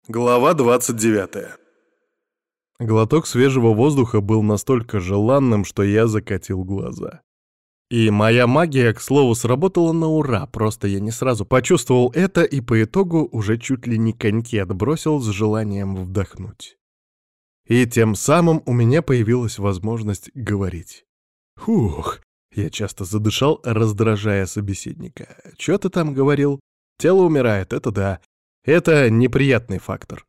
Глава 29. Глоток свежего воздуха был настолько желанным, что я закатил глаза. И моя магия, к слову, сработала на ура, просто я не сразу почувствовал это и по итогу уже чуть ли не коньки отбросил с желанием вдохнуть. И тем самым у меня появилась возможность говорить. Фух, я часто задышал, раздражая собеседника. «Чё ты там говорил? Тело умирает, это да. Это неприятный фактор».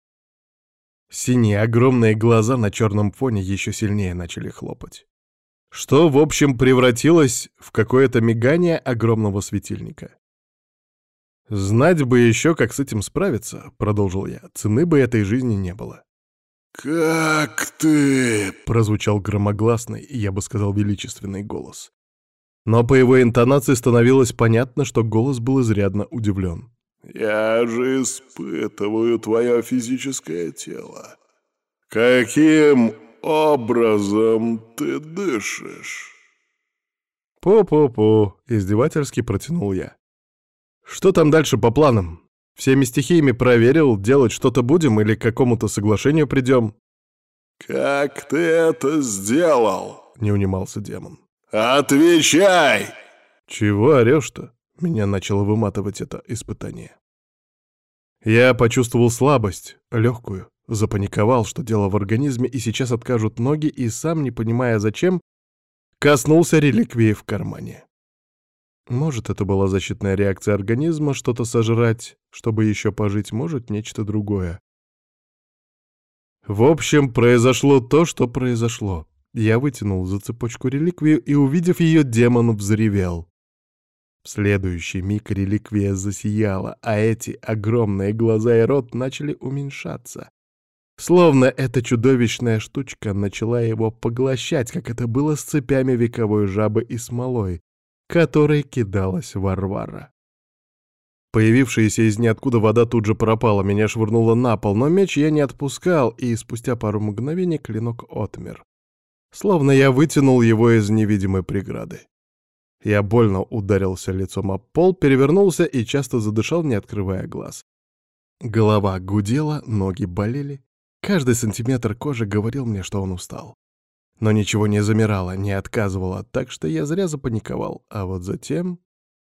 Синие огромные глаза на черном фоне еще сильнее начали хлопать. Что, в общем, превратилось в какое-то мигание огромного светильника. «Знать бы еще, как с этим справиться», — продолжил я, — «цены бы этой жизни не было». «Как ты?» — прозвучал громогласный, я бы сказал, величественный голос. Но по его интонации становилось понятно, что голос был изрядно удивлен. «Я же испытываю твое физическое тело. Каким образом ты дышишь?» «По-по-по», — издевательски протянул я. «Что там дальше по планам? Всеми стихиями проверил, делать что-то будем или к какому-то соглашению придем?» «Как ты это сделал?» — не унимался демон. «Отвечай!» «Чего орешь-то?» — меня начало выматывать это испытание. Я почувствовал слабость, легкую, запаниковал, что дело в организме, и сейчас откажут ноги, и сам, не понимая зачем, коснулся реликвии в кармане. Может, это была защитная реакция организма, что-то сожрать, чтобы еще пожить, может, нечто другое. В общем, произошло то, что произошло. Я вытянул за цепочку реликвию и, увидев ее, демон взревел. В следующий миг реликвия засияла, а эти огромные глаза и рот начали уменьшаться. Словно эта чудовищная штучка начала его поглощать, как это было с цепями вековой жабы и смолой, которой кидалась Варвара. Появившаяся из ниоткуда вода тут же пропала, меня швырнуло на пол, но меч я не отпускал, и спустя пару мгновений клинок отмер. Словно я вытянул его из невидимой преграды. Я больно ударился лицом об пол, перевернулся и часто задышал, не открывая глаз. Голова гудела, ноги болели. Каждый сантиметр кожи говорил мне, что он устал. Но ничего не замирало, не отказывало, так что я зря запаниковал. А вот затем...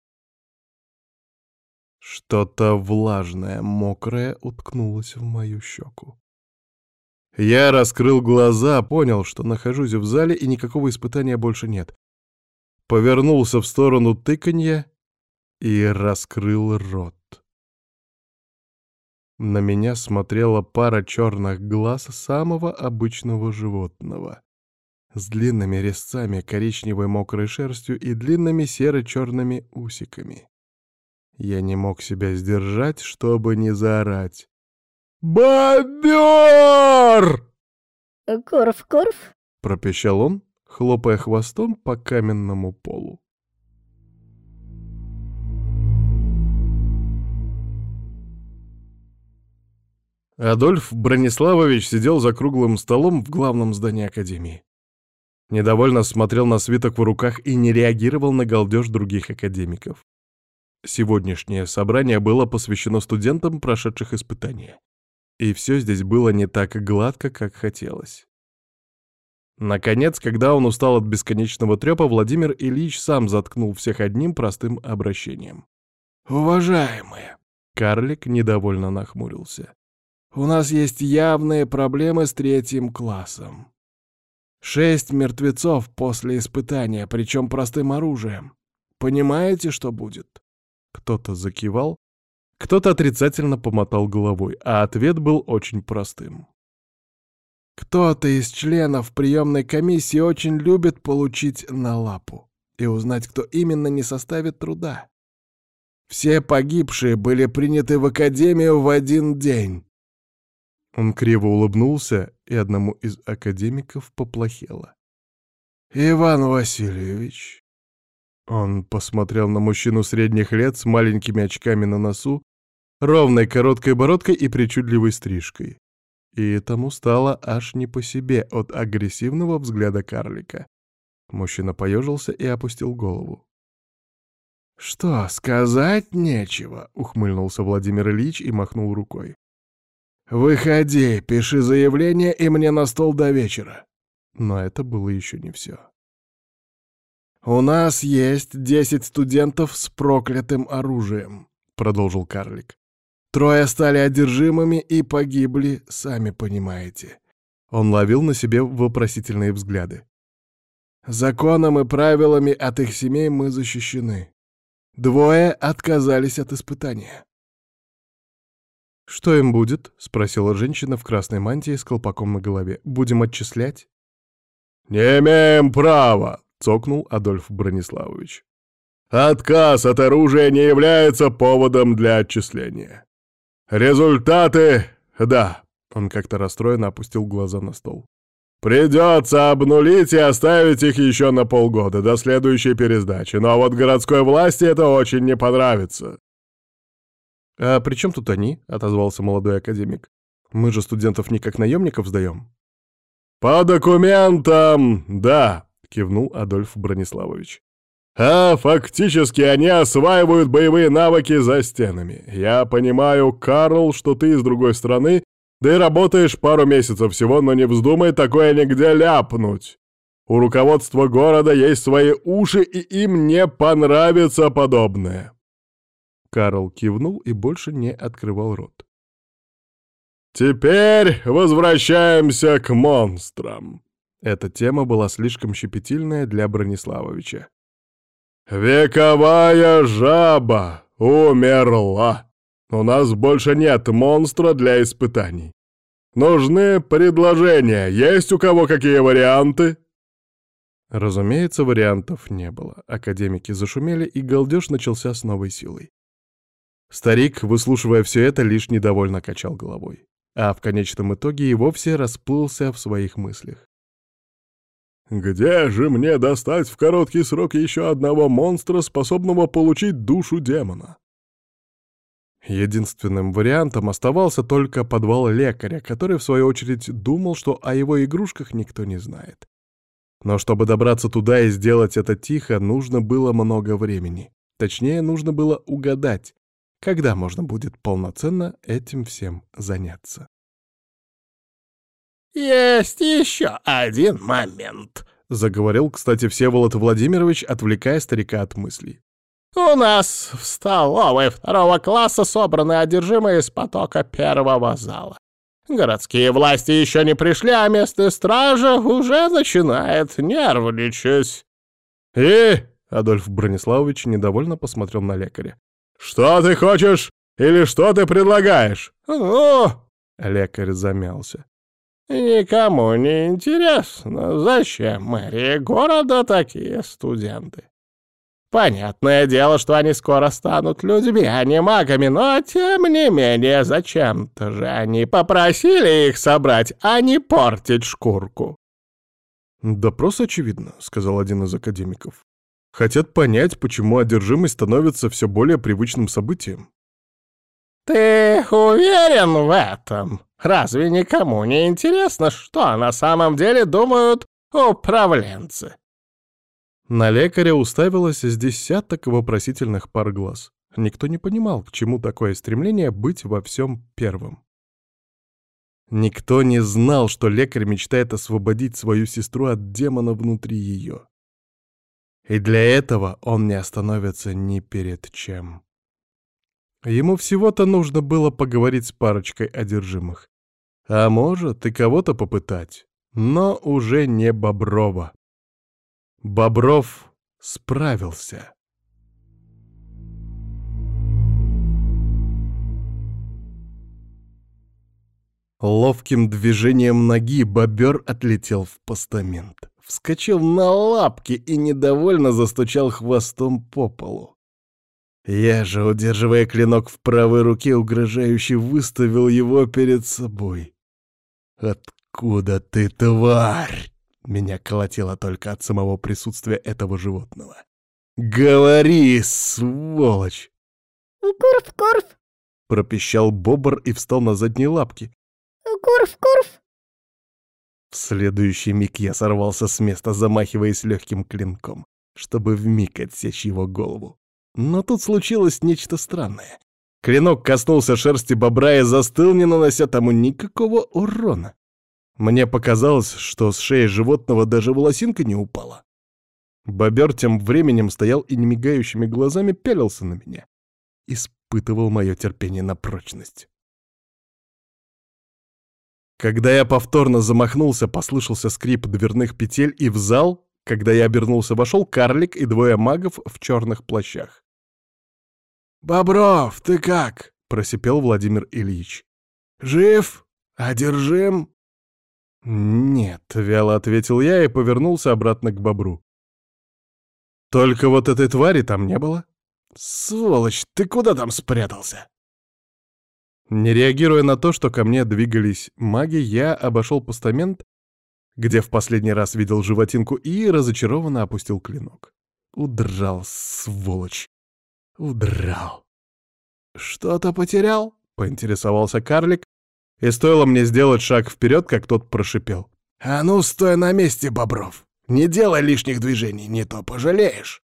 Что-то влажное, мокрое уткнулось в мою щеку. Я раскрыл глаза, понял, что нахожусь в зале и никакого испытания больше нет. Повернулся в сторону тыканья и раскрыл рот. На меня смотрела пара черных глаз самого обычного животного, с длинными резцами, коричневой мокрой шерстью и длинными серо-черными усиками. Я не мог себя сдержать, чтобы не заорать. «Бобер!» «Корф-корф?» — пропищал он, хлопая хвостом по каменному полу. Адольф Брониславович сидел за круглым столом в главном здании академии. Недовольно смотрел на свиток в руках и не реагировал на галдеж других академиков. Сегодняшнее собрание было посвящено студентам, прошедших испытания. И все здесь было не так гладко, как хотелось. Наконец, когда он устал от бесконечного трёпа, Владимир Ильич сам заткнул всех одним простым обращением. «Уважаемые!» — карлик недовольно нахмурился. «У нас есть явные проблемы с 3 классом. 6 мертвецов после испытания, причем простым оружием. Понимаете, что будет?» Кто-то закивал, кто-то отрицательно помотал головой, а ответ был очень простым. Кто-то из членов приемной комиссии очень любит получить на лапу, и узнать, кто именно, не составит труда. Все погибшие были приняты в академию в один день. Он криво улыбнулся, и одному из академиков поплохело. «Иван Васильевич». Он посмотрел на мужчину средних лет с маленькими очками на носу, ровной короткой бородкой и причудливой стрижкой. И тому стало аж не по себе от агрессивного взгляда карлика. Мужчина поежился и опустил голову. «Что, сказать нечего?» — ухмыльнулся Владимир Ильич и махнул рукой. «Выходи, пиши заявление и мне на стол до вечера». Но это было еще не все. «У нас есть 10 студентов с проклятым оружием», — продолжил карлик. «Трое стали одержимыми и погибли, сами понимаете». Он ловил на себе вопросительные взгляды. «Законом и правилами от их семей мы защищены. Двое отказались от испытания». «Что им будет?» — спросила женщина в красной мантии с колпаком на голове. «Будем отчислять?» «Не имеем права!» — цокнул Адольф Брониславович. «Отказ от оружия не является поводом для отчисления. Результаты... да». Он как-то расстроенно опустил глаза на стол. «Придется обнулить и оставить их еще на полгода, до следующей пересдачи, но вот городской власти это очень не понравится». «А при чем тут они?» — отозвался молодой академик. «Мы же студентов не как наемников сдаем». «По документам, да», — кивнул Адольф Брониславович. «А фактически они осваивают боевые навыки за стенами. Я понимаю, Карл, что ты из другой страны, да и работаешь пару месяцев всего, но не вздумай такое нигде ляпнуть. У руководства города есть свои уши, и им не понравится подобное». Карл кивнул и больше не открывал рот. «Теперь возвращаемся к монстрам». Эта тема была слишком щепетильная для Брониславовича. «Вековая жаба умерла. У нас больше нет монстра для испытаний. Нужны предложения. Есть у кого какие варианты?» Разумеется, вариантов не было. Академики зашумели, и галдеж начался с новой силой. Старик, выслушивая все это, лишь недовольно качал головой. А в конечном итоге и вовсе расплылся в своих мыслях. «Где же мне достать в короткий срок еще одного монстра, способного получить душу демона?» Единственным вариантом оставался только подвал лекаря, который, в свою очередь, думал, что о его игрушках никто не знает. Но чтобы добраться туда и сделать это тихо, нужно было много времени. Точнее, нужно было угадать, когда можно будет полноценно этим всем заняться. «Есть еще один момент», — заговорил, кстати, Всеволод Владимирович, отвлекая старика от мыслей. «У нас в столовой 2 класса собраны одержимые из потока 1 зала. Городские власти еще не пришли, а местная стража уже начинает нервничать». «И?» — Адольф Брониславович недовольно посмотрел на лекаря. «Что ты хочешь или что ты предлагаешь?» «Ну...» — лекарь замялся. «Никому не интересно, зачем мэрии города такие студенты. Понятное дело, что они скоро станут людьми, а не магами, но тем не менее зачем-то же они попросили их собрать, а не портить шкурку». «Допрос очевидно», — сказал один из академиков. «Хотят понять, почему одержимость становится все более привычным событием». «Ты уверен в этом? Разве никому не интересно, что на самом деле думают управленцы?» На лекаря уставилось с десяток вопросительных пар глаз. Никто не понимал, к чему такое стремление быть во всем первым. Никто не знал, что лекарь мечтает освободить свою сестру от демона внутри ее. И для этого он не остановится ни перед чем. Ему всего-то нужно было поговорить с парочкой одержимых. А может, и кого-то попытать. Но уже не Боброва. Бобров справился. Ловким движением ноги бобер отлетел в постамент, вскочил на лапки и недовольно застучал хвостом по полу. Я же, удерживая клинок в правой руке, угрожающе выставил его перед собой. «Откуда ты, тварь?» Меня колотило только от самого присутствия этого животного. «Говори, сволочь!» Курф, Курф, — пропищал бобр и встал на задние лапки. Курф, Курф. В следующий миг я сорвался с места, замахиваясь легким клинком, чтобы вмиг отсечь его голову. Но тут случилось нечто странное. Клинок коснулся шерсти бобра и застыл, не нанося тому никакого урона. Мне показалось, что с шеи животного даже волосинка не упала. Бобер тем временем стоял и немигающими глазами пялился на меня. Испытывал мое терпение на прочность. Когда я повторно замахнулся, послышался скрип дверных петель, и в зал, когда я обернулся, вошел карлик и двое магов в черных плащах. «Бобров, ты как?» — просипел Владимир Ильич. «Жив? Одержим?» «Нет», — вяло ответил я и повернулся обратно к бобру. «Только вот этой твари там не было». «Сволочь, ты куда там спрятался?» Не реагируя на то, что ко мне двигались маги, я обошел постамент, где в последний раз видел животинку, и разочарованно опустил клинок. Удрал, сволочь. Удрал. «Что-то потерял?» — поинтересовался карлик, и стоило мне сделать шаг вперед, как тот прошипел. «А ну, стой на месте, Бобров! Не делай лишних движений, не то пожалеешь!»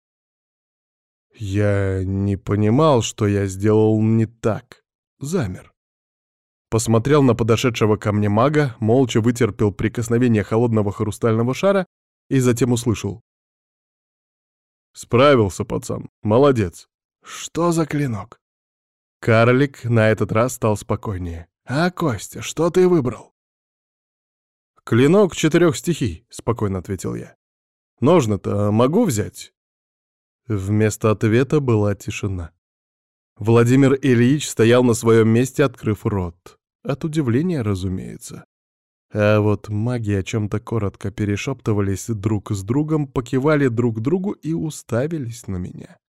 Я не понимал, что я сделал не так. Замер. Посмотрел на подошедшего ко мне мага, молча вытерпел прикосновение холодного хрустального шара и затем услышал. «Справился, пацан. Молодец». «Что за клинок?» Карлик на этот раз стал спокойнее. «А, Костя, что ты выбрал?» «Клинок 4 стихий», — спокойно ответил я. «Ножны-то могу взять?» Вместо ответа была тишина. Владимир Ильич стоял на своем месте, открыв рот. От удивления, разумеется. А вот маги о чем-то коротко перешептывались друг с другом, покивали друг другу и уставились на меня.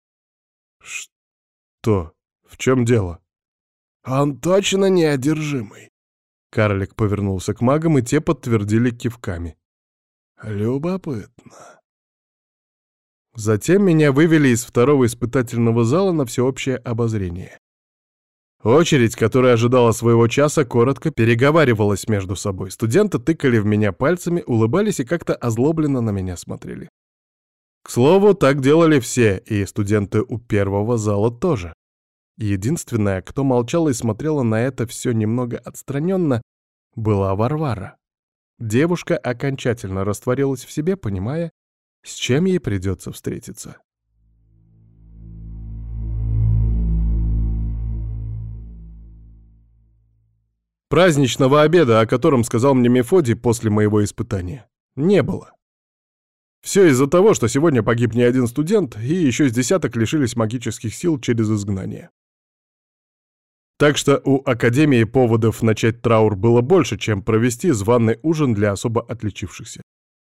«Что? В чем дело?» «Он точно неодержимый!» Карлик повернулся к магам, и те подтвердили кивками. «Любопытно». Затем меня вывели из второго испытательного зала на всеобщее обозрение. Очередь, которая ожидала своего часа, коротко переговаривалась между собой. Студенты тыкали в меня пальцами, улыбались и как-то озлобленно на меня смотрели. К слову, так делали все, и студенты у первого зала тоже. Единственная, кто молчала и смотрела на это все немного отстраненно, была Варвара. Девушка окончательно растворилась в себе, понимая, с чем ей придется встретиться. Праздничного обеда, о котором сказал мне Мефодий после моего испытания, не было. Все из-за того, что сегодня погиб не один студент, и еще с десяток лишились магических сил через изгнание. Так что у Академии поводов начать траур было больше, чем провести званый ужин для особо отличившихся.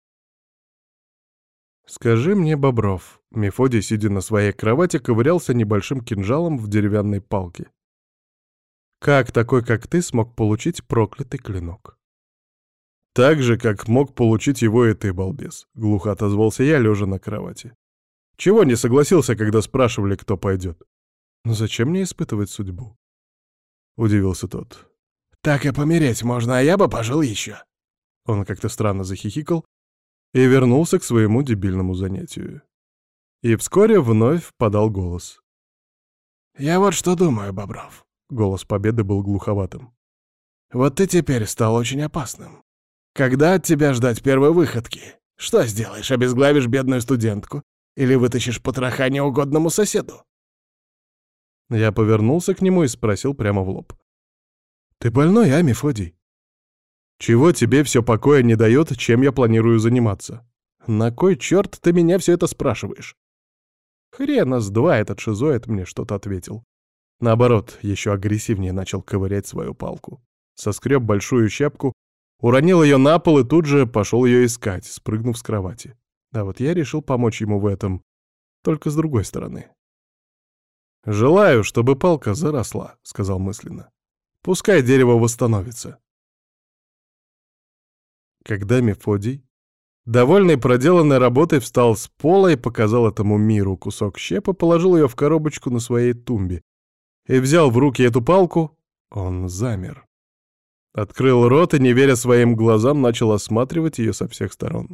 «Скажи мне, Бобров», — Мефодий, сидя на своей кровати, ковырялся небольшим кинжалом в деревянной палке. «Как такой, как ты, смог получить проклятый клинок?» «Так же, как мог получить его и ты, балбес», — глухо отозвался я, лежа на кровати. «Чего не согласился, когда спрашивали, кто пойдет?» «Ну зачем мне испытывать судьбу?» — удивился тот. «Так и помереть можно, а я бы пожил еще». Он как-то странно захихикал и вернулся к своему дебильному занятию. И вскоре вновь подал голос. «Я вот что думаю, Бобров». Голос Победы был глуховатым. «Вот ты теперь стал очень опасным. Когда от тебя ждать первой выходки? Что сделаешь, обезглавишь бедную студентку? Или вытащишь потроха неугодному соседу?» Я повернулся к нему и спросил прямо в лоб. «Ты больной, а, Мефодий? Чего тебе все покоя не дает, чем я планирую заниматься? На кой черт ты меня все это спрашиваешь?» Хрена с два этот шизоид мне что-то ответил. Наоборот, еще агрессивнее начал ковырять свою палку. Соскреб большую щепку, уронил ее на пол и тут же пошел ее искать, спрыгнув с кровати. А вот я решил помочь ему в этом, только с другой стороны. «Желаю, чтобы палка заросла», — сказал мысленно. «Пускай дерево восстановится». Когда Мефодий, довольный проделанной работой, встал с пола и показал этому миру кусок щепы, положил ее в коробочку на своей тумбе и взял в руки эту палку, он замер. Открыл рот и, не веря своим глазам, начал осматривать ее со всех сторон.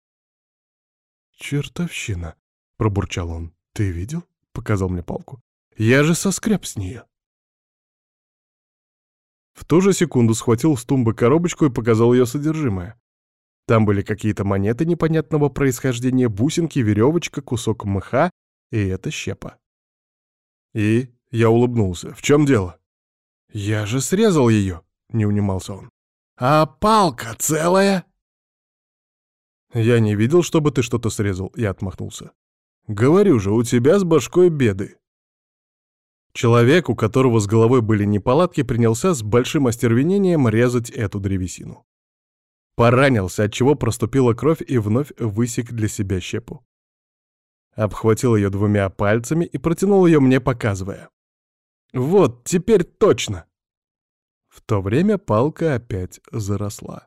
«Чертовщина!» — пробурчал он. «Ты видел?» — показал мне палку. Я же соскреб с нее. В ту же секунду схватил с тумбы коробочку и показал ее содержимое. Там были какие-то монеты непонятного происхождения, бусинки, веревочка, кусок мха, и это щепа. И я улыбнулся. В чем дело? Я же срезал ее, не унимался он. А палка целая? Я не видел, чтобы ты что-то срезал, я отмахнулся. Говорю же, у тебя с башкой беды. Человек, у которого с головой были неполадки, принялся с большим остервенением резать эту древесину. Поранился, отчего проступила кровь, и вновь высек для себя щепу. Обхватил ее 2 пальцами и протянул ее мне, показывая. «Вот, теперь точно!» В то время палка опять заросла.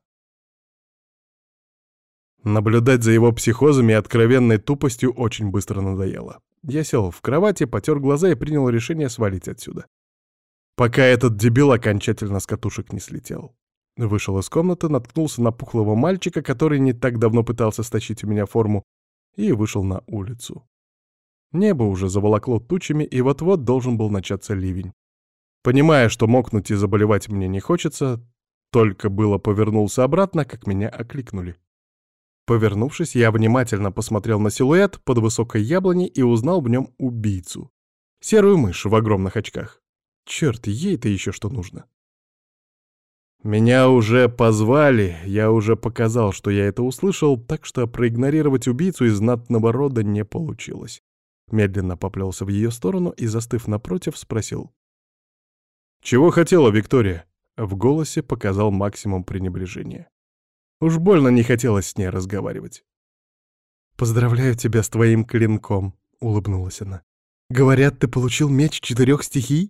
Наблюдать за его психозами и откровенной тупостью очень быстро надоело. Я сел в кровати, потер глаза и принял решение свалить отсюда. Пока этот дебил окончательно с катушек не слетел. Вышел из комнаты, наткнулся на пухлого мальчика, который не так давно пытался стащить у меня форму, и вышел на улицу. Небо уже заволокло тучами, и вот-вот должен был начаться ливень. Понимая, что мокнуть и заболевать мне не хочется, только было повернулся обратно, как меня окликнули. Повернувшись, я внимательно посмотрел на силуэт под высокой яблоней и узнал в нем убийцу. Серую мышь в огромных очках. Черт, ей-то еще что нужно. Меня уже позвали, я уже показал, что я это услышал, так что проигнорировать убийцу из знатного рода не получилось. Медленно поплелся в ее сторону и, застыв напротив, спросил. «Чего хотела Виктория?» В голосе показал максимум пренебрежения. Уж больно не хотелось с ней разговаривать. «Поздравляю тебя с твоим клинком», — улыбнулась она. «Говорят, ты получил меч 4 стихий?»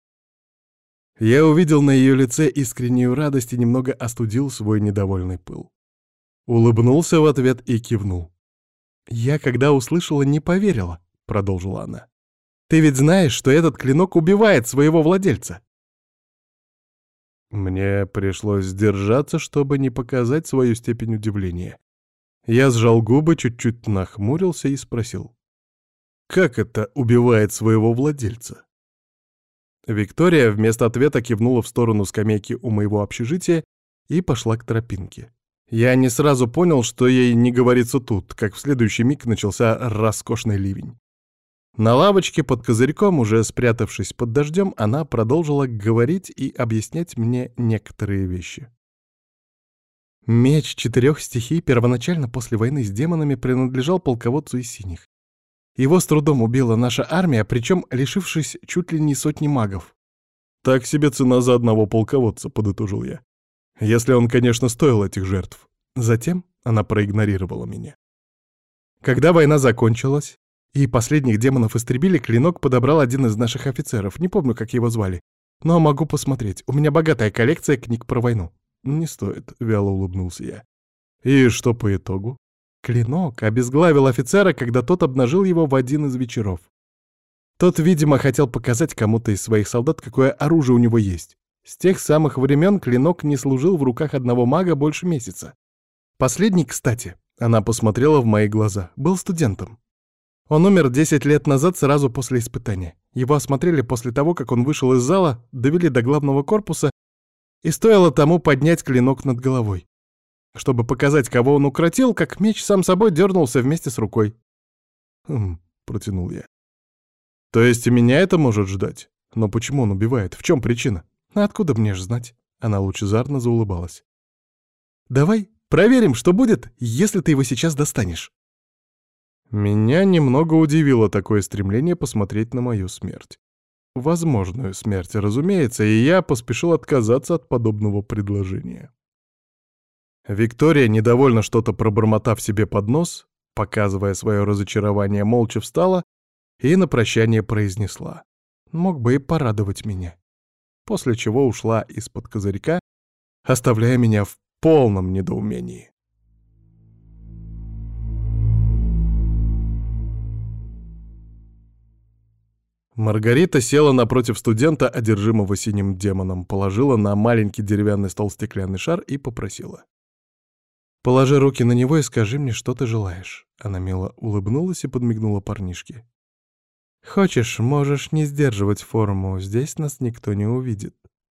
Я увидел на ее лице искреннюю радость и немного остудил свой недовольный пыл. Улыбнулся в ответ и кивнул. «Я, когда услышала, не поверила», — продолжила она. «Ты ведь знаешь, что этот клинок убивает своего владельца?» Мне пришлось сдержаться, чтобы не показать свою степень удивления. Я сжал губы, чуть-чуть нахмурился и спросил. «Как это убивает своего владельца?» Виктория вместо ответа кивнула в сторону скамейки у моего общежития и пошла к тропинке. Я не сразу понял, что ей не говорится тут, как в следующий миг начался роскошный ливень. На лавочке под козырьком, уже спрятавшись под дождем, она продолжила говорить и объяснять мне некоторые вещи. Меч 4 стихий первоначально после войны с демонами принадлежал полководцу из синих. Его с трудом убила наша армия, причем лишившись чуть ли не сотни магов. «Так себе цена за одного полководца», — подытожил я. «Если он, конечно, стоил этих жертв». Затем она проигнорировала меня. Когда война закончилась, и последних демонов истребили, клинок подобрал один из наших офицеров, не помню, как его звали. Но могу посмотреть, у меня богатая коллекция книг про войну. «Не стоит», — вяло улыбнулся я. «И что по итогу?» Клинок обезглавил офицера, когда тот обнажил его в один из вечеров. Тот, видимо, хотел показать кому-то из своих солдат, какое оружие у него есть. С тех самых времен клинок не служил в руках одного мага больше месяца. Последний, кстати, она посмотрела в мои глаза, был студентом. Он умер 10 лет назад сразу после испытания. Его осмотрели после того, как он вышел из зала, довели до главного корпуса, и стоило тому поднять клинок над головой. Чтобы показать, кого он укротил, как меч сам собой дернулся вместе с рукой. Протянул я. То есть и меня это может ждать? Но почему он убивает? В чем причина? А откуда мне ж знать? Она лучезарно заулыбалась. Давай проверим, что будет, если ты его сейчас достанешь. Меня немного удивило такое стремление посмотреть на мою смерть. Возможную смерть, разумеется, и я поспешил отказаться от подобного предложения. Виктория, недовольно что-то пробормотав себе под нос, показывая свое разочарование, молча встала и на прощание произнесла: «Мог бы и порадовать меня», после чего ушла из-под козырька, оставляя меня в полном недоумении. Маргарита села напротив студента, одержимого синим демоном, положила на маленький деревянный стол стеклянный шар и попросила: «Положи руки на него и скажи мне, что ты желаешь». Она мило улыбнулась и подмигнула парнишке. Хочешь, можешь не сдерживать форму, здесь нас никто не увидит.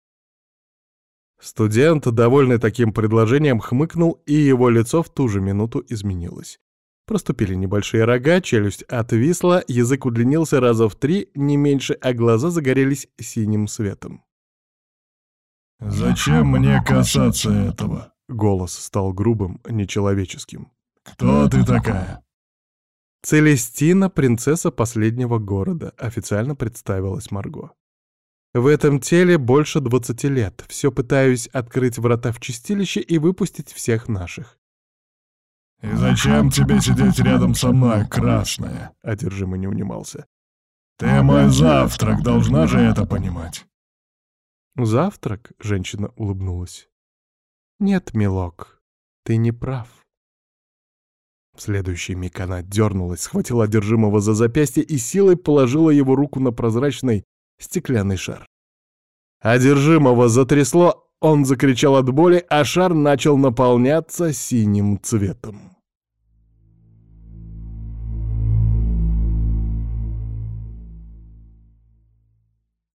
Студент, довольный таким предложением, хмыкнул, и его лицо в ту же минуту изменилось. Проступили небольшие рога, челюсть отвисла, язык удлинился раза в 3, не меньше, а глаза загорелись синим светом. «Зачем мне касаться этого?» Голос стал грубым, нечеловеческим. «Кто ты такая?» «Целестина, принцесса последнего города», — официально представилась Марго. «В этом теле больше 20 лет. Все пытаюсь открыть врата в чистилище и выпустить всех наших». «И зачем тебе сидеть рядом со мной, красная?» — одержимый не унимался. «Ты мой завтрак, должна же это понимать». «Завтрак?» — женщина улыбнулась. «Нет, милок, ты не прав». В следующий миг она дернулась, схватила одержимого за запястье и силой положила его руку на прозрачный стеклянный шар. Одержимого затрясло, он закричал от боли, а шар начал наполняться синим цветом.